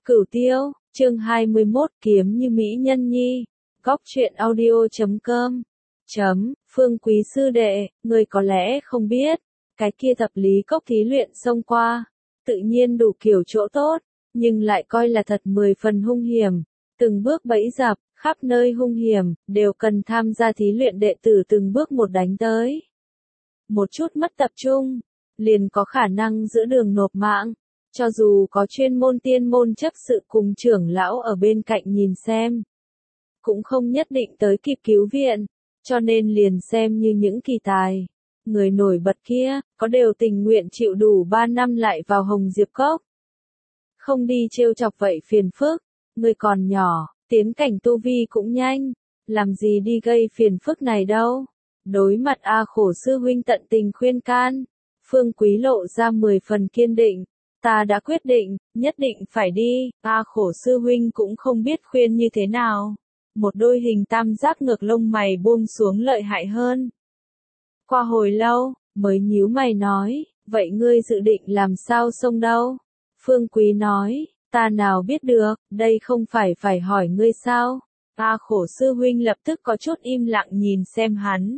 Cửu Tiêu, chương 21, kiếm như mỹ nhân nhi. Góc truyện audio.com. Phương Quý sư đệ, người có lẽ không biết, cái kia thập lý cốc thí luyện xông qua, tự nhiên đủ kiểu chỗ tốt, nhưng lại coi là thật 10 phần hung hiểm, từng bước bẫy dập, khắp nơi hung hiểm, đều cần tham gia thí luyện đệ tử từng bước một đánh tới. Một chút mất tập trung, liền có khả năng giữa đường nộp mạng. Cho dù có chuyên môn tiên môn chấp sự cùng trưởng lão ở bên cạnh nhìn xem, cũng không nhất định tới kịp cứu viện, cho nên liền xem như những kỳ tài. Người nổi bật kia, có đều tình nguyện chịu đủ 3 năm lại vào Hồng Diệp Cốc. Không đi trêu chọc vậy phiền phức, người còn nhỏ, tiến cảnh tu vi cũng nhanh, làm gì đi gây phiền phức này đâu. Đối mặt A Khổ sư huynh tận tình khuyên can, Phương Quý lộ ra 10 phần kiên định. Ta đã quyết định, nhất định phải đi, A Khổ sư huynh cũng không biết khuyên như thế nào. Một đôi hình tam giác ngược lông mày buông xuống lợi hại hơn. Qua hồi lâu, mới nhíu mày nói, vậy ngươi dự định làm sao xông đâu? Phương Quý nói, ta nào biết được, đây không phải hỏi ngươi sao? A Khổ sư huynh lập tức có chút im lặng nhìn xem hắn.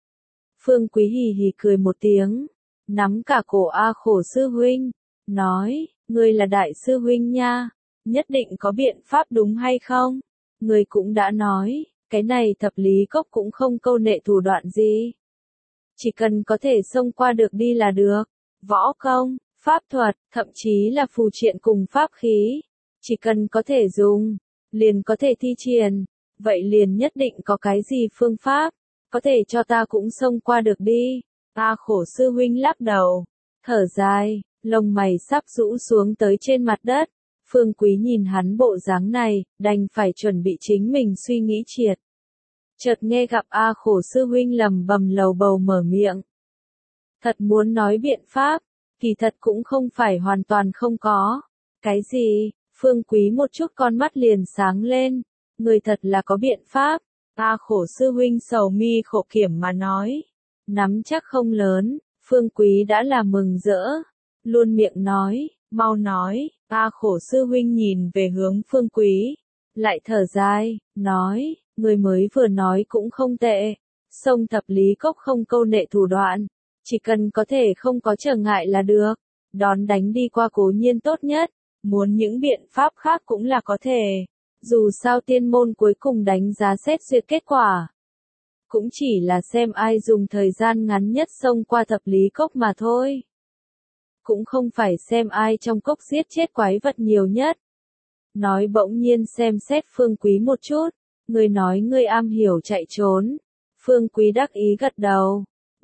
Phương Quý hì hì cười một tiếng, nắm cả cổ A Khổ sư huynh. Nói, ngươi là đại sư huynh nha, nhất định có biện pháp đúng hay không? Ngươi cũng đã nói, cái này thập lý cốc cũng không câu nệ thủ đoạn gì. Chỉ cần có thể xông qua được đi là được, võ công, pháp thuật, thậm chí là phù triện cùng pháp khí. Chỉ cần có thể dùng, liền có thể thi triển, vậy liền nhất định có cái gì phương pháp, có thể cho ta cũng xông qua được đi. A Khổ sư huynh lắc đầu, thở dài. Lông mày sắp rũ xuống tới trên mặt đất, Phương Quý nhìn hắn bộ dáng này, đành phải chuẩn bị chính mình suy nghĩ triệt. Chợt nghe gặp A Khổ sư huynh lầm bầm lầu bầu mở miệng. Thật muốn nói biện pháp, kỳ thật cũng không phải hoàn toàn không có. Cái gì? Phương Quý một chút con mắt liền sáng lên, người thật là có biện pháp. A Khổ sư huynh sầu mi khổ kiểm mà nói. Nắm chắc không lớn, Phương Quý đã là mừng rỡ. Luôn miệng nói, mau nói, A Khổ sư huynh nhìn về hướng Phương Quý, lại thở dài, nói, người mới vừa nói cũng không tệ, sông thập lý cốc không câu nệ thủ đoạn, chỉ cần có thể không có trở ngại là được, đón đánh đi qua cố nhiên tốt nhất, muốn những biện pháp khác cũng là có thể, dù sao tiên môn cuối cùng đánh giá xét duyệt kết quả. Cũng chỉ là xem ai dùng thời gian ngắn nhất xông qua thập lý cốc mà thôi. Cũng không phải xem ai trong cốc giết chết quái vật nhiều nhất. Nói bỗng nhiên xem xét Phương Quý một chút, người nói ngươi am hiểu chạy trốn. Phương Quý đắc ý gật đầu.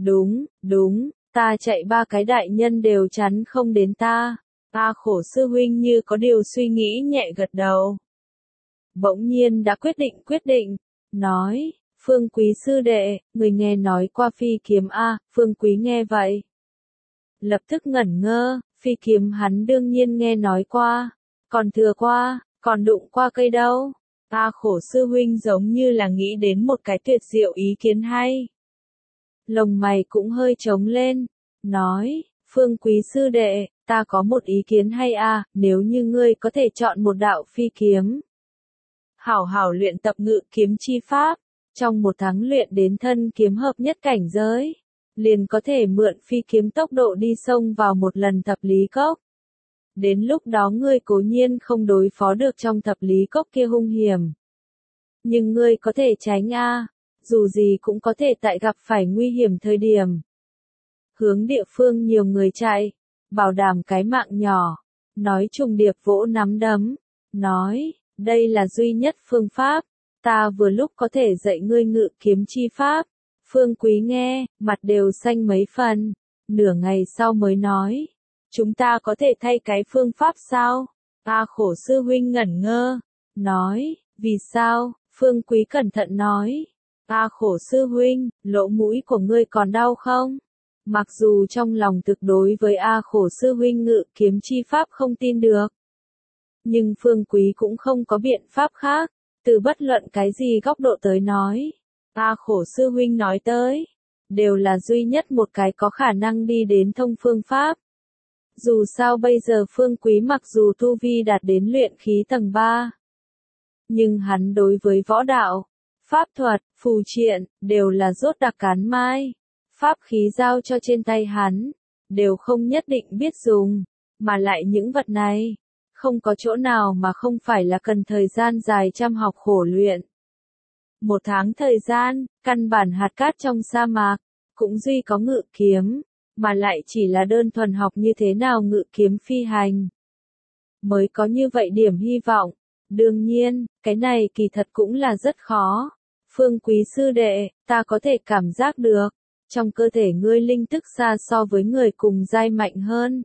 Đúng, ta chạy 3 cái đại nhân đều chắn không đến ta. A Khổ sư huynh như có điều suy nghĩ nhẹ gật đầu. Bỗng nhiên đã quyết định, nói, Phương Quý sư đệ, người nghe nói qua phi kiếm A, Phương Quý nghe vậy. Lập tức ngẩn ngơ, phi kiếm hắn đương nhiên nghe nói qua, còn thừa qua, còn đụng qua cây đâu. A Khổ sư huynh giống như là nghĩ đến một cái tuyệt diệu ý kiến hay. Lồng mày cũng hơi trống lên, nói, Phương Quý sư đệ, ta có một ý kiến hay a, nếu như ngươi có thể chọn một đạo phi kiếm. Hảo luyện tập ngự kiếm chi pháp, trong 1 tháng luyện đến thân kiếm hợp nhất cảnh giới. Liền có thể mượn phi kiếm tốc độ đi xông vào một lần thập lý cốc. Đến lúc đó ngươi cố nhiên không đối phó được trong thập lý cốc kia hung hiểm. Nhưng ngươi có thể tránh a, dù gì cũng có thể tại gặp phải nguy hiểm thời điểm. Hướng địa phương nhiều người chạy, bảo đảm cái mạng nhỏ. Nói trùng điệp vỗ nắm đấm, nói, đây là duy nhất phương pháp, ta vừa lúc có thể dạy ngươi ngự kiếm chi pháp. Phương Quý nghe, mặt đều xanh mấy phần, nửa ngày sau mới nói, chúng ta có thể thay cái phương pháp sao? A Khổ sư huynh ngẩn ngơ, nói, vì sao? Phương Quý cẩn thận nói, A Khổ sư huynh, lỗ mũi của ngươi còn đau không? Mặc dù trong lòng thực đối với A Khổ sư huynh ngự kiếm chi pháp không tin được, nhưng Phương Quý cũng không có biện pháp khác, từ bất luận cái gì góc độ tới nói. A Khổ sư huynh nói tới, đều là duy nhất một cái có khả năng đi đến thông phương pháp. Dù sao bây giờ Phương Quý mặc dù tu vi đạt đến luyện khí tầng 3, nhưng hắn đối với võ đạo, pháp thuật, phù triện, đều là rốt đặc cán mai. Pháp khí giao cho trên tay hắn, đều không nhất định biết dùng, mà lại những vật này, không có chỗ nào mà không phải là cần thời gian dài chăm học khổ luyện. 1 tháng thời gian, căn bản hạt cát trong sa mạc, cũng duy có ngự kiếm, mà lại chỉ là đơn thuần học như thế nào ngự kiếm phi hành. Mới có như vậy điểm hy vọng. Đương nhiên, cái này kỳ thật cũng là rất khó. Phương Quý sư đệ, ta có thể cảm giác được, trong cơ thể ngươi linh tức xa so với người cùng giai mạnh hơn.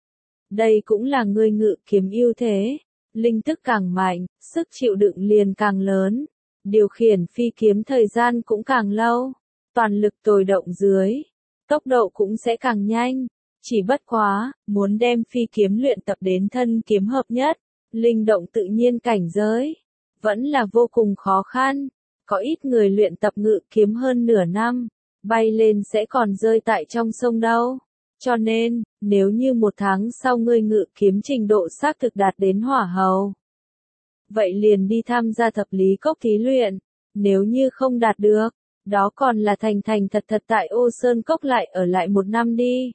Đây cũng là ngươi ngự kiếm ưu thế. Linh tức càng mạnh, sức chịu đựng liền càng lớn. Điều khiển phi kiếm thời gian cũng càng lâu. Toàn lực tồi động dưới, tốc độ cũng sẽ càng nhanh. Chỉ bất quá, muốn đem phi kiếm luyện tập đến thân kiếm hợp nhất, linh động tự nhiên cảnh giới, vẫn là vô cùng khó khăn. Có ít người luyện tập ngự kiếm hơn nửa năm, bay lên sẽ còn rơi tại trong sông đâu. Cho nên, nếu như 1 tháng sau ngươi ngự kiếm trình độ xác thực đạt đến hỏa hầu, vậy liền đi tham gia thập lý cốc thí luyện. Nếu như không đạt được, đó còn là thành thành thật thật tại Ô Sơn Cốc lại ở lại 1 năm đi.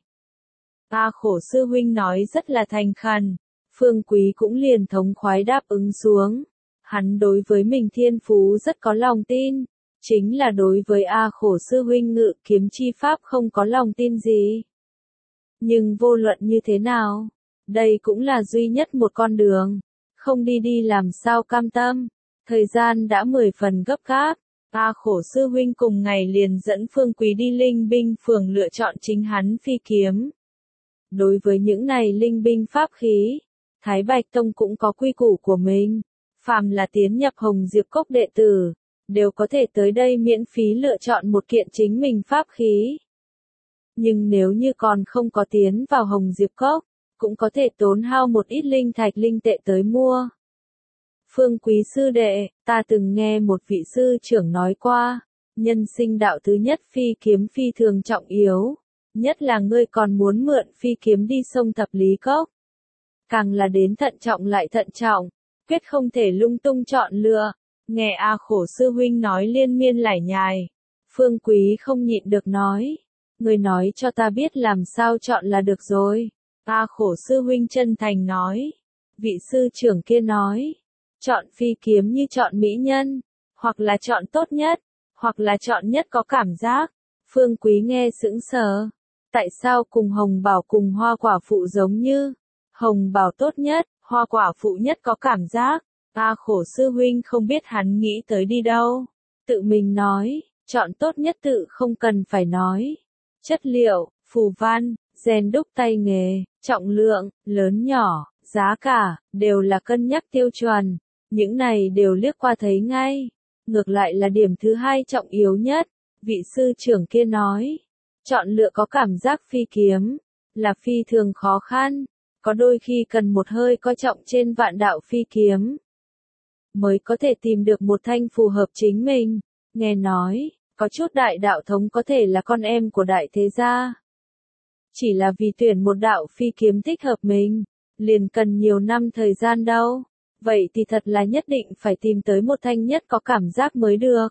A Khổ sư huynh nói rất là thành khẩn. Phương Quý cũng liền thống khoái đáp ứng xuống. Hắn đối với mình thiên phú rất có lòng tin. Chính là đối với A Khổ sư huynh ngự kiếm chi pháp không có lòng tin gì. Nhưng vô luận như thế nào, đây cũng là duy nhất một con đường. Không đi đi làm sao cam tâm. Thời gian đã 10 phần gấp gáp. A Khổ sư huynh cùng ngày liền dẫn Phương Quý đi linh binh phường lựa chọn chính hắn phi kiếm. Đối với những này linh binh pháp khí, Thái Bạch Tông cũng có quy củ của mình. Phàm là tiến nhập Hồng Diệp Cốc đệ tử, đều có thể tới đây miễn phí lựa chọn một kiện chính mình pháp khí. Nhưng nếu như còn không có tiến vào Hồng Diệp Cốc, cũng có thể tốn hao một ít linh thạch linh tệ tới mua. Phương Quý sư đệ, ta từng nghe một vị sư trưởng nói qua, nhân sinh đạo thứ nhất phi kiếm phi thường trọng yếu. Nhất là ngươi còn muốn mượn phi kiếm đi sông thập lý cốc. Càng là đến thận trọng lại thận trọng, quyết không thể lung tung chọn lựa. Nghe A Khổ sư huynh nói liên miên lải nhải. Phương Quý không nhịn được nói. Ngươi nói cho ta biết làm sao chọn là được rồi. A Khổ sư huynh chân thành nói. Vị sư trưởng kia nói. Chọn phi kiếm như chọn mỹ nhân. Hoặc là chọn tốt nhất. Hoặc là chọn nhất có cảm giác. Phương Quý nghe sững sờ. Tại sao cùng hồng bảo cùng hoa quả phụ giống như? Hồng bảo tốt nhất, hoa quả phụ nhất có cảm giác. A Khổ sư huynh không biết hắn nghĩ tới đi đâu. Tự mình nói, chọn tốt nhất tự không cần phải nói. Chất liệu, phù văn, rèn đúc tay nghề, trọng lượng, lớn nhỏ, giá cả, đều là cân nhắc tiêu chuẩn. Những này đều liếc qua thấy ngay. Ngược lại là điểm thứ hai trọng yếu nhất. Vị sư trưởng kia nói. Chọn lựa có cảm giác phi kiếm, là phi thường khó khăn, có đôi khi cần một hơi coi trọng trên vạn đạo phi kiếm, mới có thể tìm được một thanh phù hợp chính mình. Nghe nói, có chút đại đạo thống có thể là con em của đại thế gia. Chỉ là vì tuyển một đạo phi kiếm thích hợp mình, liền cần nhiều năm thời gian đâu. Vậy thì thật là nhất định phải tìm tới một thanh nhất có cảm giác mới được.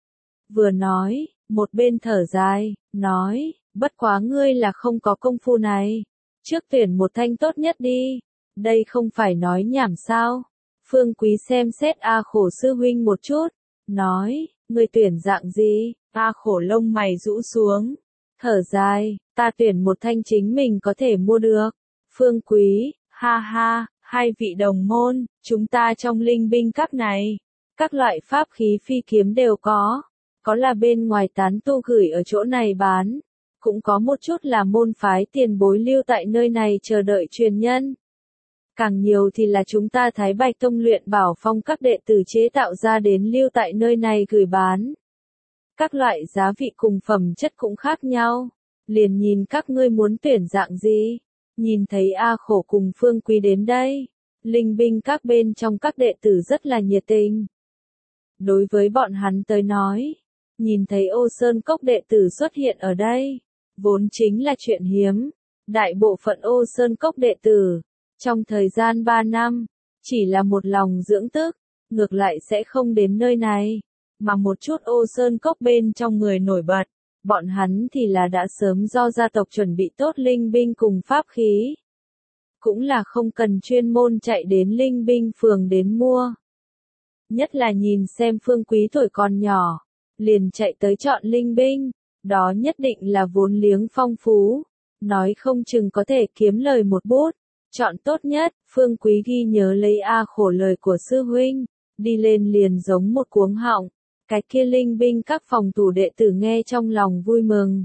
Vừa nói, một bên thở dài, nói, bất quá ngươi là không có công phu này. Trước tuyển một thanh tốt nhất đi. Đây không phải nói nhảm sao. Phương Quý xem xét A Khổ sư huynh một chút. Nói, ngươi tuyển dạng gì? A Khổ lông mày rũ xuống. Thở dài, ta tuyển một thanh chính mình có thể mua được. Phương Quý, ha ha, hai vị đồng môn, chúng ta trong linh binh các này. Các loại pháp khí phi kiếm đều có. Có là bên ngoài tán tu gửi ở chỗ này bán, cũng có một chút là môn phái tiền bối lưu tại nơi này chờ đợi truyền nhân. Càng nhiều thì là chúng ta Thái Bạch Tông luyện bảo phong các đệ tử chế tạo ra đến lưu tại nơi này gửi bán. Các loại giá vị cùng phẩm chất cũng khác nhau, liền nhìn các ngươi muốn tuyển dạng gì. Nhìn thấy A Khổ cùng Phương Quý đến đây, linh binh các bên trong các đệ tử rất là nhiệt tình. Đối với bọn hắn tới nói, nhìn thấy Ô Sơn Cốc đệ tử xuất hiện ở đây, vốn chính là chuyện hiếm. Đại bộ phận Ô Sơn Cốc đệ tử, trong thời gian 3 năm, chỉ là một lòng dưỡng tức, ngược lại sẽ không đến nơi này, mà một chút Ô Sơn Cốc bên trong người nổi bật, bọn hắn thì là đã sớm do gia tộc chuẩn bị tốt linh binh cùng pháp khí. Cũng là không cần chuyên môn chạy đến linh binh phường đến mua. Nhất là nhìn xem Phương Quý tuổi còn nhỏ, liền chạy tới chọn linh binh, đó nhất định là vốn liếng phong phú, nói không chừng có thể kiếm lời một bút. Chọn tốt nhất, Phương Quý ghi nhớ lấy khổ lời của sư huynh, đi lên liền giống một cuống họng, cái kia linh binh các phòng tủ đệ tử nghe trong lòng vui mừng.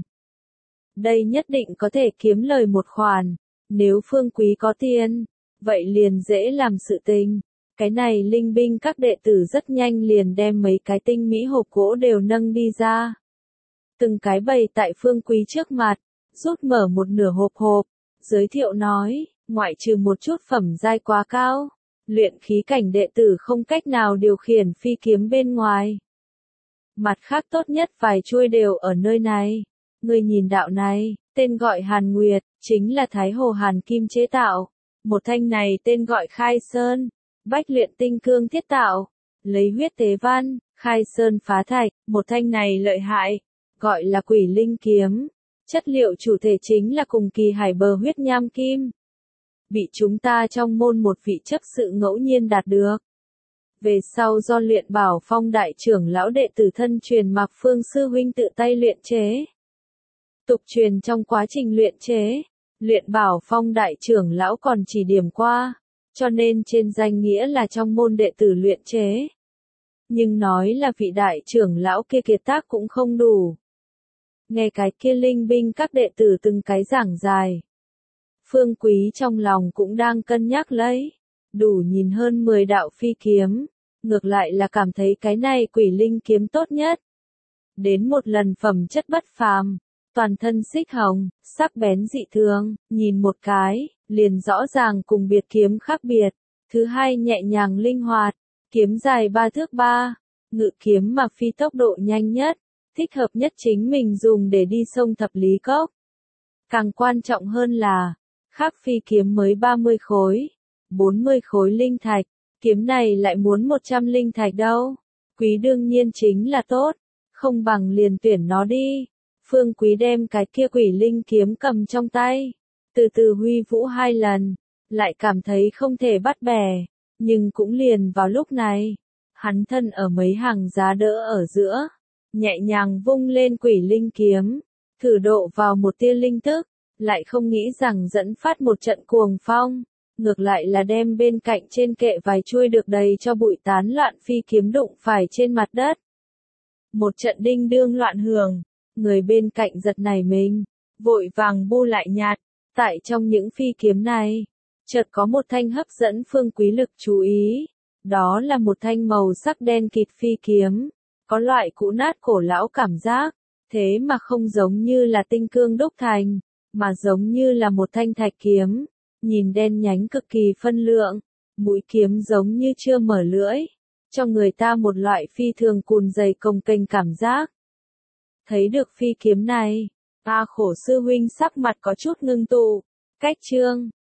Đây nhất định có thể kiếm lời một khoản, nếu Phương Quý có tiền, vậy liền dễ làm sự tình. Cái này linh binh các đệ tử rất nhanh liền đem mấy cái tinh mỹ hộp gỗ đều nâng đi ra. Từng cái bày tại Phương Quý trước mặt, rút mở một nửa hộp, giới thiệu nói, ngoại trừ một chút phẩm giai quá cao, luyện khí cảnh đệ tử không cách nào điều khiển phi kiếm bên ngoài. Mặt khác tốt nhất vài chuôi đều ở nơi này. Người nhìn đạo này, tên gọi Hàn Nguyệt, chính là Thái Hồ Hàn Kim chế tạo. Một thanh này tên gọi Khai Sơn, bách luyện tinh cương thiết tạo, lấy huyết tế văn, khai sơn phá thạch. Một thanh này lợi hại, gọi là Quỷ Linh kiếm. Chất liệu chủ thể chính là cùng kỳ hải bờ huyết nham kim. Bị chúng ta trong môn một vị chấp sự ngẫu nhiên đạt được. Về sau do luyện bảo phong đại trưởng lão đệ tử thân truyền Mạc Phương sư huynh tự tay luyện chế. Tục truyền trong quá trình luyện chế, luyện bảo phong đại trưởng lão còn chỉ điểm qua, cho nên trên danh nghĩa là trong môn đệ tử luyện chế. Nhưng nói là vị đại trưởng lão kia kiệt tác cũng không đủ. Nghe cái kia linh binh các đệ tử từng cái giảng dài. Phương Quý trong lòng cũng đang cân nhắc lấy, đủ nhìn hơn 10 đạo phi kiếm, ngược lại là cảm thấy cái này Quỷ Linh kiếm tốt nhất. Đến một lần phẩm chất bất phàm, toàn thân xích hồng, sắc bén dị thường, nhìn một cái, liền rõ ràng cùng biệt kiếm khác biệt. Thứ hai nhẹ nhàng linh hoạt, kiếm dài 3 thước 3, ngự kiếm mà phi tốc độ nhanh nhất, thích hợp nhất chính mình dùng để đi sông Thập Lý Cốc. Càng quan trọng hơn là, khác phi kiếm mới 30 khối, 40 khối linh thạch, kiếm này lại muốn 100 linh thạch đâu. Quý đương nhiên chính là tốt, không bằng liền tuyển nó đi. Phương Quý đem cái kia Quỷ Linh kiếm cầm trong tay, từ từ huy vũ 2 lần, lại cảm thấy không thể bắt bẻ, nhưng cũng liền vào lúc này, hắn thân ở mấy hàng giá đỡ ở giữa, nhẹ nhàng vung lên Quỷ Linh kiếm, thử độ vào một tia linh tức, lại không nghĩ rằng dẫn phát một trận cuồng phong, ngược lại là đem bên cạnh trên kệ vài chuôi được đầy cho bụi tán loạn phi kiếm đụng phải trên mặt đất. Một trận đinh đương loạn hưởng, người bên cạnh giật nảy mình, vội vàng bu lại nhạt, tại trong những phi kiếm này, chợt có một thanh hấp dẫn Phương Quý lực chú ý, đó là một thanh màu sắc đen kịt phi kiếm, có loại cũ nát cổ lão cảm giác, thế mà không giống như là tinh cương đúc thành, mà giống như là một thanh thạch kiếm, nhìn đen nhánh cực kỳ phân lượng, mũi kiếm giống như chưa mở lưỡi, cho người ta một loại phi thường cùn dày cồng kềnh cảm giác. Thấy được phi kiếm này, khổ sư huynh sắc mặt có chút ngưng tụ, cách chương